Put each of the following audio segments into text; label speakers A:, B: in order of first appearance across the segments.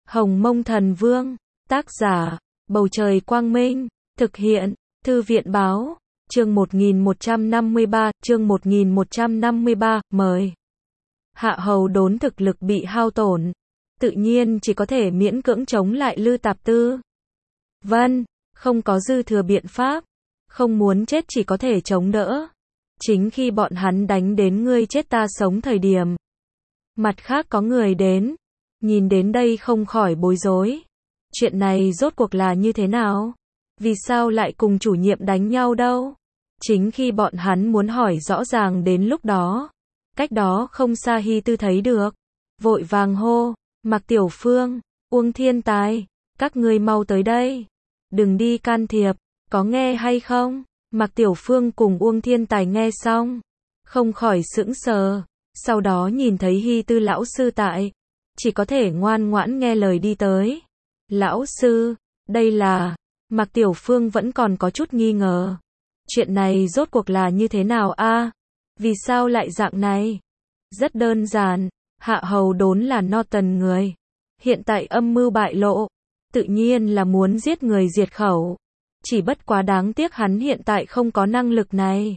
A: Hồng Mông Thần Vương, tác giả, Bầu Trời Quang Minh, thực hiện, Thư viện Báo, chương 1153, mời. Hạ Hầu Đốn thực lực bị hao tổn, tự nhiên chỉ có thể miễn cưỡng chống lại Lư Tạp Tư. Vân, không có dư thừa biện pháp, không muốn chết chỉ có thể chống đỡ. Chính khi bọn hắn đánh đến ngươi chết ta sống thời điểm, mặt khác có người đến, nhìn đến đây không khỏi bối rối. Chuyện này rốt cuộc là như thế nào? Vì sao lại cùng chủ nhiệm đánh nhau đâu? Chính khi bọn hắn muốn hỏi rõ ràng đến lúc đó, cách đó không xa Hy Tư thấy được, vội vàng hô, Mạc Tiểu Phương, Uông Thiên Tài, các ngươi mau tới đây, đừng đi can thiệp, có nghe hay không? Mạc Tiểu Phương cùng Uông Thiên Tài nghe xong, không khỏi sững sờ, sau đó nhìn thấy Hy Tư lão sư tại, chỉ có thể ngoan ngoãn nghe lời đi tới. Lão sư, đây là, Mạc Tiểu Phương vẫn còn có chút nghi ngờ. Chuyện này rốt cuộc là như thế nào a? Vì sao lại dạng này? Rất đơn giản, Hạ Hầu Đốn là Norton người. Hiện tại âm mưu bại lộ, tự nhiên là muốn giết người diệt khẩu. Chỉ bất quá đáng tiếc hắn hiện tại không có năng lực này.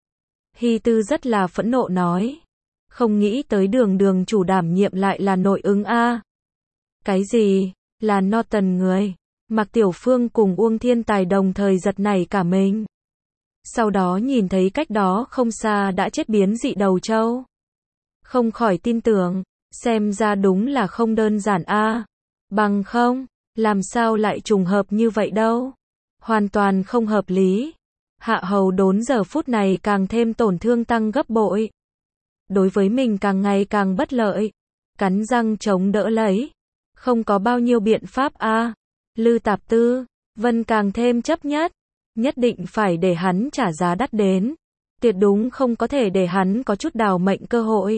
A: Hy Tư rất là phẫn nộ nói. Không nghĩ tới đường chủ đảm nhiệm lại là nội ứng a. Cái gì? Là Norton người? Mạc Tiểu Phương cùng Uông Thiên Tài đồng thời giật nảy cả mình. Sau đó nhìn thấy cách đó không xa đã chết biến dị đầu trâu. Không khỏi tin tưởng, xem ra đúng là không đơn giản a. Bằng không, làm sao lại trùng hợp như vậy đâu? Hoàn toàn không hợp lý. Hạ Hầu Đốn giờ phút này càng thêm tổn thương tăng gấp bội. Đối với mình càng ngày càng bất lợi. Cắn răng chống đỡ lấy. Không có bao nhiêu biện pháp a. Lư Tạp Tư, Vân càng thêm chấp nhất. Nhất định phải để hắn trả giá đắt đến. Tuyệt đúng không có thể để hắn có chút đào mệnh cơ hội.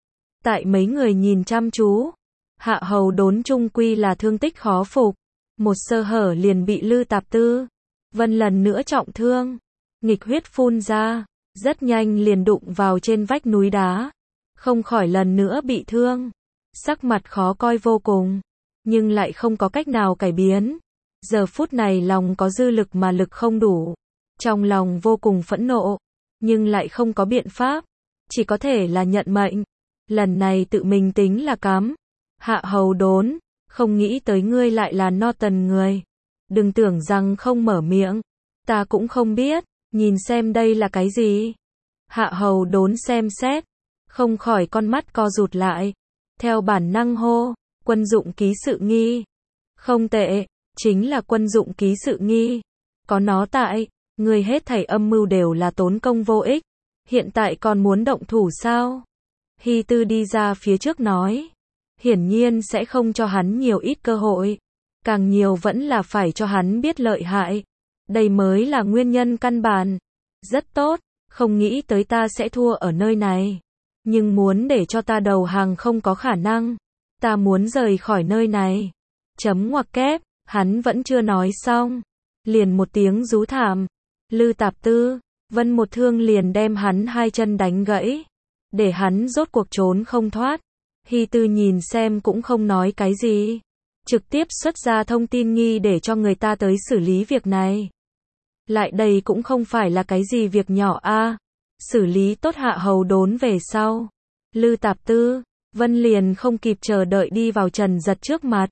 A: Tại mấy người nhìn chăm chú, Hạ Hầu Đốn chung quy là thương tích khó phục. Một sơ hở liền bị Lư Tạp Tư, Vân lần nữa trọng thương. Nghịch huyết phun ra, rất nhanh liền đụng vào trên vách núi đá. Không khỏi lần nữa bị thương. Sắc mặt khó coi vô cùng, nhưng lại không có cách nào cải biến. Giờ phút này lòng có dư lực mà lực không đủ. Trong lòng vô cùng phẫn nộ, nhưng lại không có biện pháp. Chỉ có thể là nhận mệnh. Lần này tự mình tính là cắm. Hạ Hầu Đốn, không nghĩ tới ngươi lại là Norton người. Đừng tưởng rằng không mở miệng, ta cũng không biết, nhìn xem đây là cái gì. Hạ Hầu Đốn xem xét, không khỏi con mắt co rụt lại. Theo bản năng hô, Quân Dụng Ký Sự Nghi. Không tệ, chính là Quân Dụng Ký Sự Nghi. Có nó tại, người hết thảy âm mưu đều là tốn công vô ích. Hiện tại còn muốn động thủ sao? Hy Tư đi ra phía trước nói. Hiển nhiên sẽ không cho hắn nhiều ít cơ hội. Càng nhiều vẫn là phải cho hắn biết lợi hại. Đây mới là nguyên nhân căn bản. Rất tốt, không nghĩ tới ta sẽ thua ở nơi này. Nhưng muốn để cho ta đầu hàng không có khả năng. Ta muốn rời khỏi nơi này. Chấm ngoặc kép, hắn vẫn chưa nói xong. Liền một tiếng rú thảm. Lư Tạp Tư, Vân một thương liền đem hắn hai chân đánh gãy. Để hắn rốt cuộc trốn không thoát. Hy Tư nhìn xem cũng không nói cái gì. Trực tiếp xuất ra thông tin nghi để cho người ta tới xử lý việc này. Lại đây cũng không phải là cái gì việc nhỏ a. Xử lý tốt Hạ Hầu Đốn về sau. Lư Tạp Tư, Vân liền không kịp chờ đợi đi vào Trần Giật trước mặt.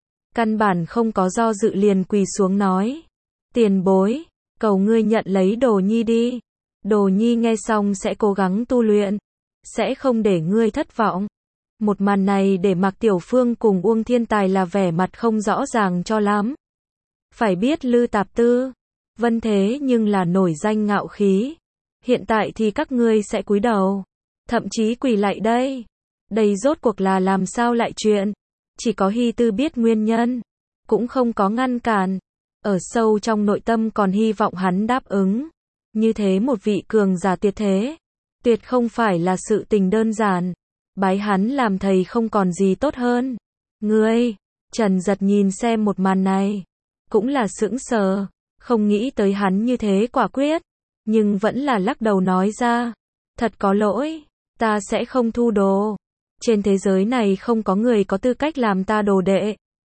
A: Căn bản không có do dự liền quỳ xuống nói. Tiền bối, cầu ngươi nhận lấy Đồ Nhi đi. Đồ Nhi nghe xong sẽ cố gắng tu luyện. Sẽ không để ngươi thất vọng. Một màn này để Mạc Tiểu Phương cùng Uông Thiên Tài là vẻ mặt không rõ ràng cho lắm. Phải biết Lư Tạp Tư, Vân thế nhưng là nổi danh ngạo khí. Hiện tại thì các ngươi sẽ cúi đầu. Thậm chí quỳ lạy đây. Đây rốt cuộc là làm sao lại chuyện. Chỉ có Hy Tư biết nguyên nhân. Cũng không có ngăn cản. Ở sâu trong nội tâm còn hy vọng hắn đáp ứng. Như thế một vị cường giả tuyệt thế. Tuyệt không phải là sự tình đơn giản. Bái hắn làm thầy không còn gì tốt hơn. Ngươi, Trần Giật nhìn xem một màn này. Cũng là sững sờ. Không nghĩ tới hắn như thế quả quyết. Nhưng vẫn là lắc đầu nói ra. Thật có lỗi. Ta sẽ không thu đồ. Trên thế giới này không có người có tư cách làm ta đồ đệ.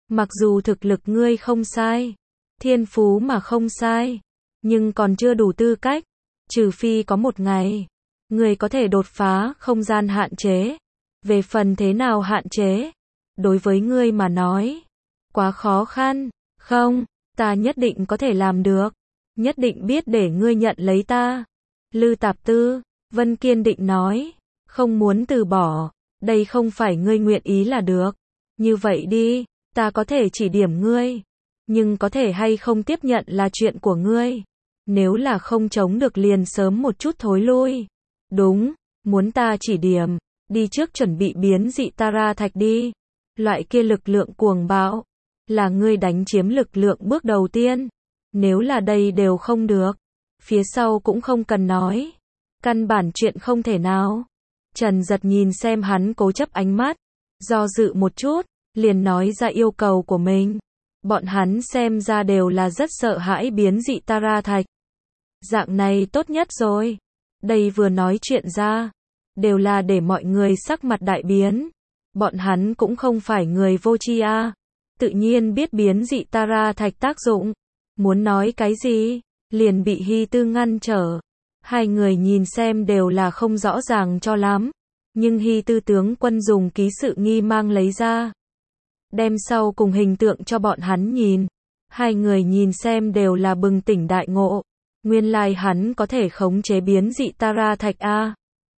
A: Mặc dù thực lực ngươi không sai, thiên phú mà không sai, nhưng còn chưa đủ tư cách, trừ phi có một ngày, ngươi có thể đột phá không gian hạn chế. Về phần thế nào hạn chế, đối với ngươi mà nói, quá khó khăn, không, ta nhất định có thể làm được, nhất định biết để ngươi nhận lấy ta. Lư Tạp Tư, Vân kiên định nói, không muốn từ bỏ, đây không phải ngươi nguyện ý là được. Như vậy đi, ta có thể chỉ điểm ngươi, nhưng có thể hay không tiếp nhận là chuyện của ngươi. Nếu là không chống được liền sớm một chút thối lui. Đúng, muốn ta chỉ điểm, đi trước chuẩn bị biến dị Tara thạch đi. Loại kia lực lượng cuồng bạo, là ngươi đánh chiếm lực lượng bước đầu tiên. Nếu là đây đều không được, phía sau cũng không cần nói. Căn bản chuyện không thể nào. Trần Giật nhìn xem hắn cố chấp ánh mắt, do dự một chút, liền nói ra yêu cầu của mình. Bọn hắn xem ra đều là rất sợ hãi biến dị Tara thạch. Dạng này tốt nhất rồi. Đây vừa nói chuyện ra, đều là để mọi người sắc mặt đại biến. Bọn hắn cũng không phải người vô tri a, tự nhiên biết biến dị Tara thạch tác dụng. Muốn nói cái gì, liền bị Hy Tư ngăn trở. Hai người nhìn xem đều là không rõ ràng cho lắm, nhưng Hy Tư tướng quân dùng ký sự nghi mang lấy ra, đem sau cùng hình tượng cho bọn hắn nhìn. Hai người nhìn xem đều là bừng tỉnh đại ngộ. Nguyên lai hắn có thể khống chế biến dị Tara thạch a.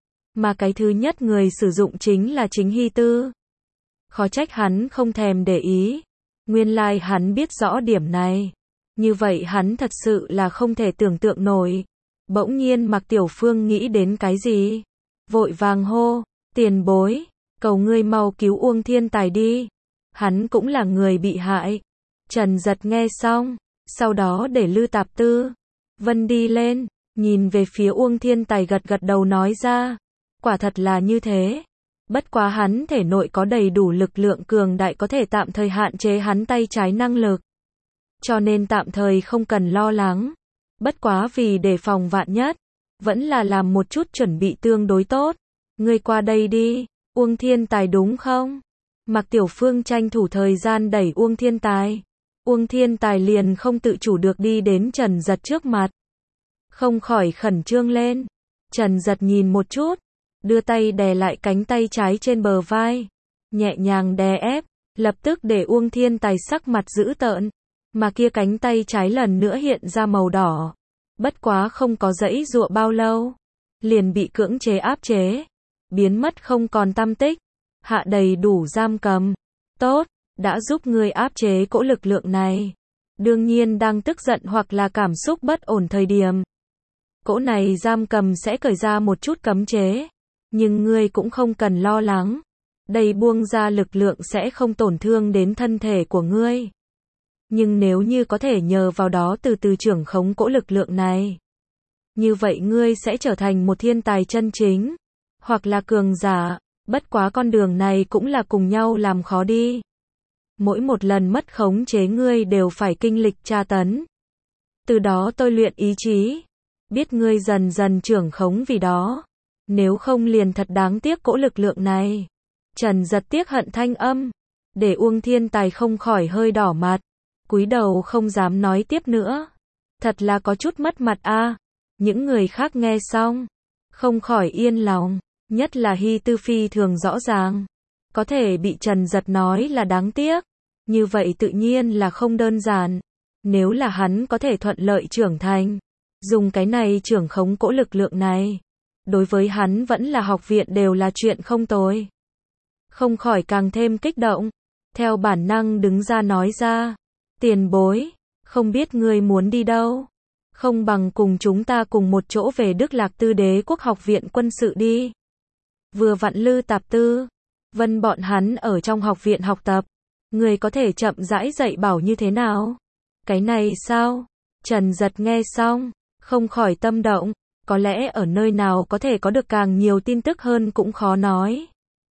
A: Mà cái thứ nhất người sử dụng chính là chính Hy Tư. Khó trách hắn không thèm để ý. Nguyên lai hắn biết rõ điểm này. Như vậy hắn thật sự là không thể tưởng tượng nổi. Bỗng nhiên Mạc Tiểu Phương nghĩ đến cái gì? Vội vàng hô, tiền bối, cầu ngươi mau cứu Uông Thiên Tài đi. Hắn cũng là người bị hại. Trần Giật nghe xong, sau đó để Lư Tạp Tư, Vân đi lên, nhìn về phía Uông Thiên Tài gật gật đầu nói ra. Quả thật là như thế. Bất quá hắn thể nội có đầy đủ lực lượng cường đại có thể tạm thời hạn chế hắn tay trái năng lực. Cho nên tạm thời không cần lo lắng. Bất quá vì đề phòng vạn nhất, vẫn là làm một chút chuẩn bị tương đối tốt. Ngươi qua đây đi, Uông Thiên Tài đúng không? Mạc Tiểu Phương tranh thủ thời gian đẩy Uông Thiên Tài. Uông Thiên Tài liền không tự chủ được đi đến Trần Giật trước mặt. Không khỏi khẩn trương lên. Trần Giật nhìn một chút, đưa tay đè lại cánh tay trái trên bờ vai, nhẹ nhàng đè ép, lập tức để Uông Thiên Tài sắc mặt dữ tợn, mà kia cánh tay trái lần nữa hiện ra màu đỏ. Bất quá không có giãy giụa bao lâu, liền bị cưỡng chế áp chế, biến mất không còn tăm tích. Hạ đầy đủ giam cầm. Tốt, đã giúp ngươi áp chế cỗ lực lượng này. Đương nhiên đang tức giận hoặc là cảm xúc bất ổn thời điểm, cỗ này giam cầm sẽ cởi ra một chút cấm chế. Nhưng ngươi cũng không cần lo lắng. Đây buông ra lực lượng sẽ không tổn thương đến thân thể của ngươi. Nhưng nếu như có thể nhờ vào đó từ từ trưởng khống cỗ lực lượng này, như vậy ngươi sẽ trở thành một thiên tài chân chính, hoặc là cường giả. Bất quá con đường này cũng là cùng nhau làm khó đi. Mỗi một lần mất khống chế ngươi đều phải kinh lịch tra tấn. Từ đó tôi luyện ý chí. Biết ngươi dần dần trưởng khống vì đó. Nếu không liền thật đáng tiếc cỗ lực lượng này. Trần Giật tiếc hận thanh âm, để Uông Thiên Tài không khỏi hơi đỏ mặt, cúi đầu không dám nói tiếp nữa. Thật là có chút mất mặt a. Những người khác nghe xong, không khỏi yên lòng. Nhất là Hy Tư phi thường rõ ràng, có thể bị Trần Giật nói là đáng tiếc, như vậy tự nhiên là không đơn giản. Nếu là hắn có thể thuận lợi trưởng thành, dùng cái này trưởng khống cỗ lực lượng này, đối với hắn vẫn là học viện đều là chuyện không tồi. Không khỏi càng thêm kích động, theo bản năng đứng ra nói ra, tiền bối, không biết ngươi muốn đi đâu, không bằng cùng chúng ta cùng một chỗ về Đức Lạc Tư Đế Quốc Học viện quân sự đi. Vừa vặn Lư Tạp Tư, Vân bọn hắn ở trong học viện học tập, người có thể chậm rãi dạy bảo như thế nào? Cái này sao? Trần Giật nghe xong, không khỏi tâm động, có lẽ ở nơi nào có thể có được càng nhiều tin tức hơn cũng khó nói.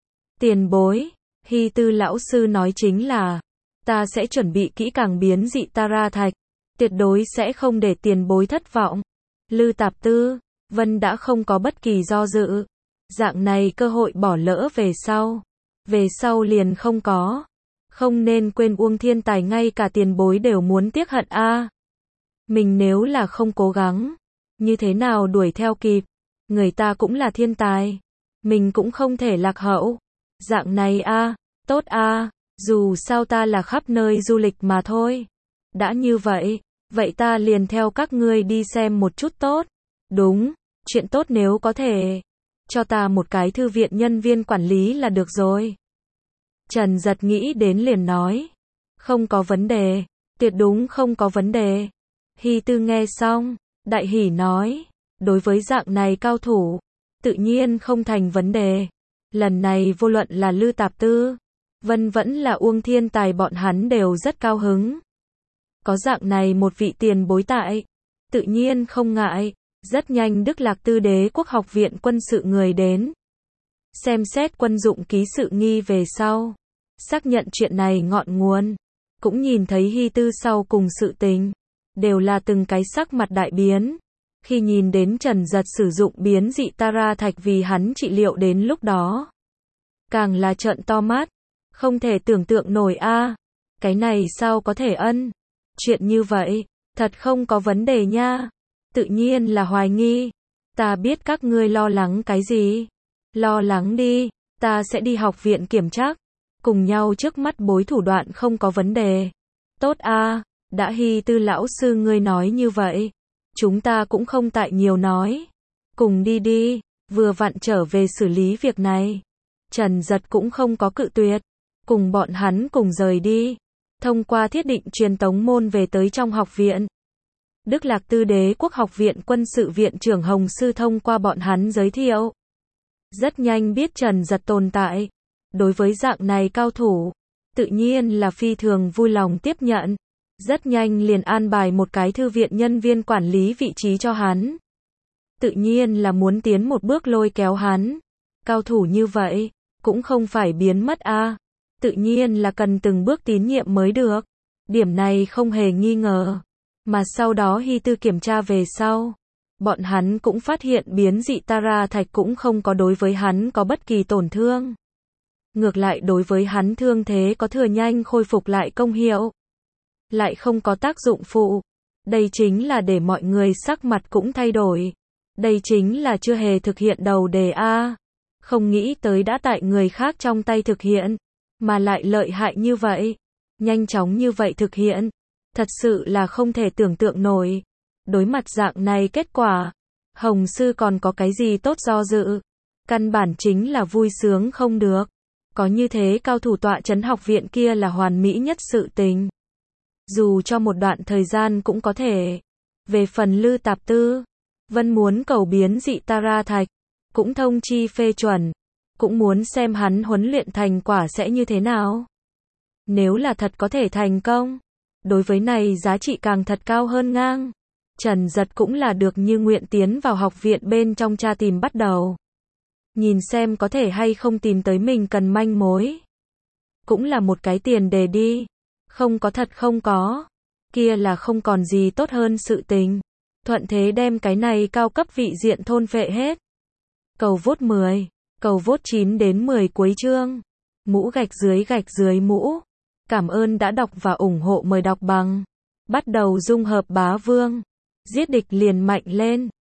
A: Tiền bối, Hy Tư lão sư nói chính là, ta sẽ chuẩn bị kỹ càng biến dị Tara thạch, tuyệt đối sẽ không để tiền bối thất vọng. Lư Tạp Tư, Vân đã không có bất kỳ do dự. Dạng này cơ hội bỏ lỡ về sau liền không có. Không nên quên Uông Thiên Tài ngay cả tiền bối đều muốn tiếc hận a. Mình nếu là không cố gắng, như thế nào đuổi theo kịp, người ta cũng là thiên tài, mình cũng không thể lạc hậu. Dạng này a, tốt a, dù sao ta là khắp nơi du lịch mà thôi. Đã như vậy, vậy ta liền theo các ngươi đi xem một chút tốt. Đúng, chuyện tốt nếu có thể, cho ta một cái thư viện nhân viên quản lý là được rồi. Trần Giật nghĩ đến liền nói, không có vấn đề, tuyệt đúng không có vấn đề. Hy Tư nghe xong, đại hỉ nói, đối với dạng này cao thủ, tự nhiên không thành vấn đề. Lần này vô luận là Lư Tạp Tư, Vân vẫn là Uông Thiên Tài bọn hắn đều rất cao hứng. Có dạng này một vị tiền bối tại, tự nhiên không ngại. Rất nhanh Đức Lạc Tư Đế quốc học viện quân sự người đến. Xem xét quân dụng ký sự nghi về sau. Xác nhận chuyện này ngọn nguồn. Cũng nhìn thấy Hy Tư sau cùng sự tình. Đều là từng cái sắc mặt đại biến. Khi nhìn đến Trần Giật sử dụng biến dị Tara Thạch vì hắn trị liệu đến lúc đó. Càng là trợn to mắt. Không thể tưởng tượng nổi a. Cái này sao có thể ân. Chuyện như vậy, thật không có vấn đề nha. Tự nhiên là hoài nghi. Ta biết các ngươi lo lắng cái gì. Lo lắng đi, ta sẽ đi học viện kiểm tra. Cùng nhau trước mắt bối thủ đoạn không có vấn đề. Tốt a, đã Hy Tư lão sư ngươi nói như vậy. Chúng ta cũng không tại nhiều nói. Cùng đi đi, vừa vặn trở về xử lý việc này. Trần Giật cũng không có cự tuyệt. Cùng bọn hắn cùng rời đi. Thông qua thiết định truyền tống môn về tới trong học viện. Đức Lạc Tư Đế quốc học viện quân sự viện trưởng Hồng Sư thông qua bọn hắn giới thiệu. Rất nhanh biết Trần Giật tồn tại. Đối với dạng này cao thủ, tự nhiên là phi thường vui lòng tiếp nhận. Rất nhanh liền an bài một cái thư viện nhân viên quản lý vị trí cho hắn. Tự nhiên là muốn tiến một bước lôi kéo hắn. Cao thủ như vậy, cũng không phải biến mất a. Tự nhiên là cần từng bước tín nhiệm mới được. Điểm này không hề nghi ngờ. Mà sau đó Hy Tư kiểm tra về sau. Bọn hắn cũng phát hiện biến dị Tara Thạch cũng không có đối với hắn có bất kỳ tổn thương. Ngược lại đối với hắn thương thế có thừa nhanh khôi phục lại công hiệu. Lại không có tác dụng phụ. Đây chính là để mọi người sắc mặt cũng thay đổi. Đây chính là chưa hề thực hiện đầu đề A. Không nghĩ tới đã tại người khác trong tay thực hiện. Mà lại lợi hại như vậy. Nhanh chóng như vậy thực hiện. Thật sự là không thể tưởng tượng nổi. Đối mặt dạng này kết quả. Hồng Sư còn có cái gì tốt do dự. Căn bản chính là vui sướng không được. Có như thế cao thủ tọa trấn học viện kia là hoàn mỹ nhất sự tình. Dù cho một đoạn thời gian cũng có thể. Về phần Lư Tạp Tư, Vân muốn cầu biến dị Tara Thạch. Cũng thông chi phê chuẩn. Cũng muốn xem hắn huấn luyện thành quả sẽ như thế nào. Nếu là thật có thể thành công. Đối với này giá trị càng thật cao hơn ngang. Trần Giật cũng là được như nguyện tiến vào học viện bên trong tra tìm bắt đầu. Nhìn xem có thể hay không tìm tới mình cần manh mối. Cũng là một cái tiền đề đi. Không có thật không có. Kia là không còn gì tốt hơn sự tình. Thuận thế đem cái này cao cấp vị diện thôn phệ hết. Cầu vote 10. Cầu vote 9 đến 10 cuối chương. Mũ gạch dưới mũ. Cảm ơn đã đọc và ủng hộ, mời đọc bằng. Bắt đầu dung hợp bá vương. Giết địch liền mạnh lên.